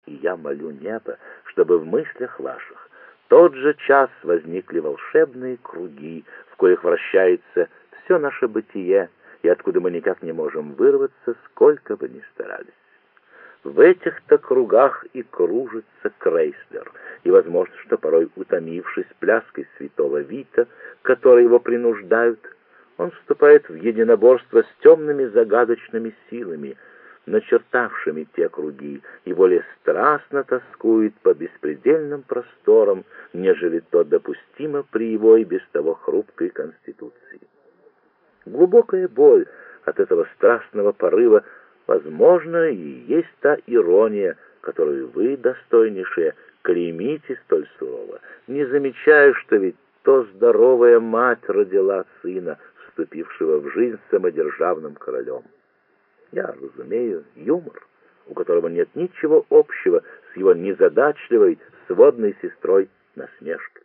и я молю небо, чтобы в мыслях ваших тот же час возникли волшебные круги, в коих вращается все наше бытие, и откуда мы никак не можем вырваться, сколько бы ни старались. В этих-то кругах и кружится Крейслер, и возможно, что порой, утомившись пляской святого Вита, которой его принуждают, он вступает в единоборство с темными загадочными силами, начертавшими те круги, и более страстно тоскует по беспредельным просторам, нежели то допустимо при его и без того хрупкой конституции. Глубокая боль от этого страстного порыва, возможно, и есть та ирония, которую вы, достойнейшие, клеймите столь сурово, не замечая, что ведь то здоровая мать родила сына, вступившего в жизнь самодержавным королем. Я разумею юмор, у которого нет ничего общего с его незадачливой сводной сестрой насмешкой.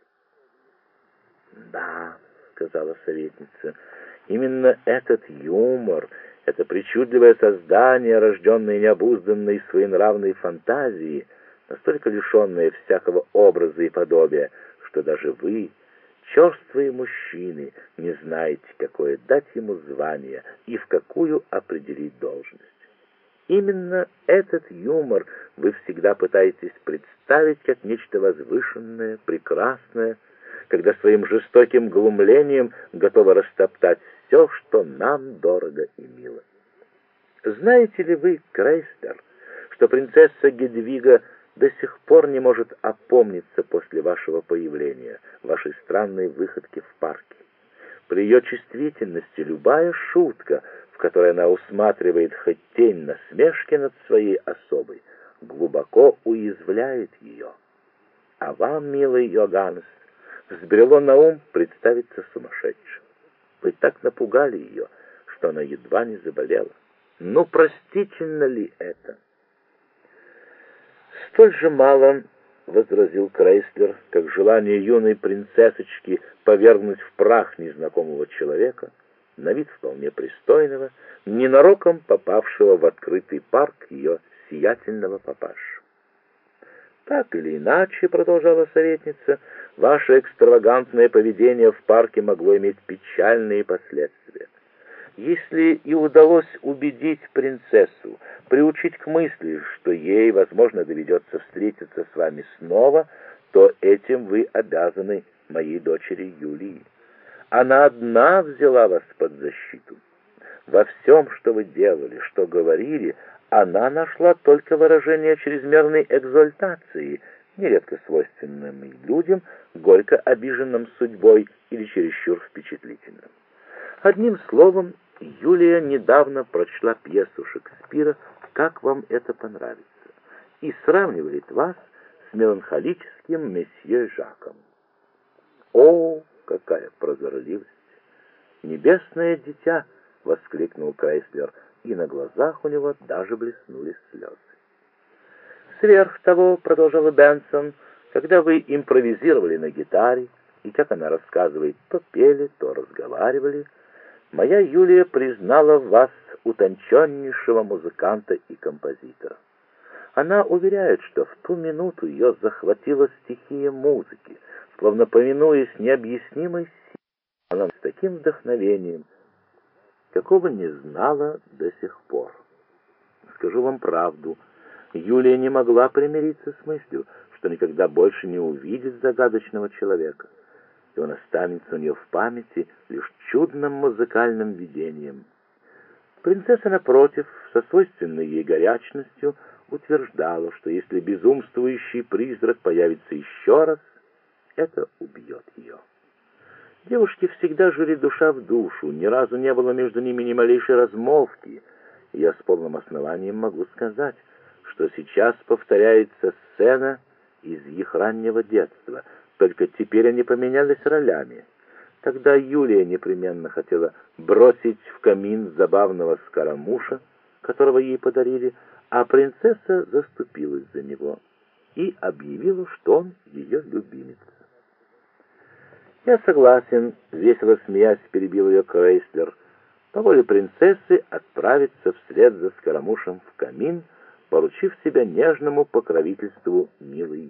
«Да», — сказала советница, — «именно этот юмор, это причудливое создание, рожденное необузданной своенравной фантазией, настолько лишенное всякого образа и подобия, что даже вы, черствые мужчины, не знаете, какое дать ему звание и в какую определить должность. Именно этот юмор вы всегда пытаетесь представить как нечто возвышенное, прекрасное, когда своим жестоким глумлением готовы растоптать все, что нам дорого и мило. Знаете ли вы, Крейслер, что принцесса Гедвига до сих пор не может опомниться после вашего появления, вашей странной выходки в парке? При ее чувствительности любая шутка, в которой она усматривает хоть тень насмешки над своей особой, глубоко уязвляет ее. А вам, милый Йоганнес, взбрело на ум представиться сумасшедшим. Вы так напугали ее, что она едва не заболела. Ну, простительно ли это? Столь же мало, — возразил Крейслер, — как желание юной принцессочки повергнуть в прах незнакомого человека, на вид вполне пристойного, ненароком попавшего в открытый парк ее сиятельного папашу. «Так или иначе, — продолжала советница, — ваше экстравагантное поведение в парке могло иметь печальные последствия. Если и удалось убедить принцессу, приучить к мысли, что ей, возможно, доведется встретиться с вами снова, то этим вы обязаны моей дочери Юлии. Она одна взяла вас под защиту. Во всем, что вы делали, что говорили, она нашла только выражение чрезмерной экзальтации, нередко свойственным людям, горько обиженным судьбой или чересчур впечатлительным. Одним словом, Юлия недавно прочла пьесу Шекспира «Как вам это понравится?» и сравнивает вас с меланхолическим месье Жаком. «О, какая прозорливость! Небесное дитя!» — воскликнул Крейслер, и на глазах у него даже блеснули слезы. «Сверх того, — продолжала Бенсон, — когда вы импровизировали на гитаре, и, как она рассказывает, то пели, то разговаривали, моя Юлия признала в вас утонченнейшего музыканта и композитора. Она уверяет, что в ту минуту ее захватила стихия музыки, словно повинуясь необъяснимой силе, она с таким вдохновением, какого не знала до сих пор. Скажу вам правду, Юлия не могла примириться с мыслью, что никогда больше не увидит загадочного человека, и он останется у нее в памяти лишь чудным музыкальным видением. Принцесса, напротив, со свойственной ей горячностью, утверждала, что если безумствующий призрак появится еще раз, это убьет ее. Девушки всегда жили душа в душу, ни разу не было между ними ни малейшей размолвки, и я с полным основанием могу сказать, что сейчас повторяется сцена из их раннего детства, только теперь они поменялись ролями. Тогда Юлия непременно хотела бросить в камин забавного скоромуша, которого ей подарили, а принцесса заступилась за него и объявила, что он ее любимец. «Я согласен», — весело смеясь перебил ее Крейслер, — «по воле принцессы отправиться вслед за скоромушем в камин, поручив себя нежному покровительству милой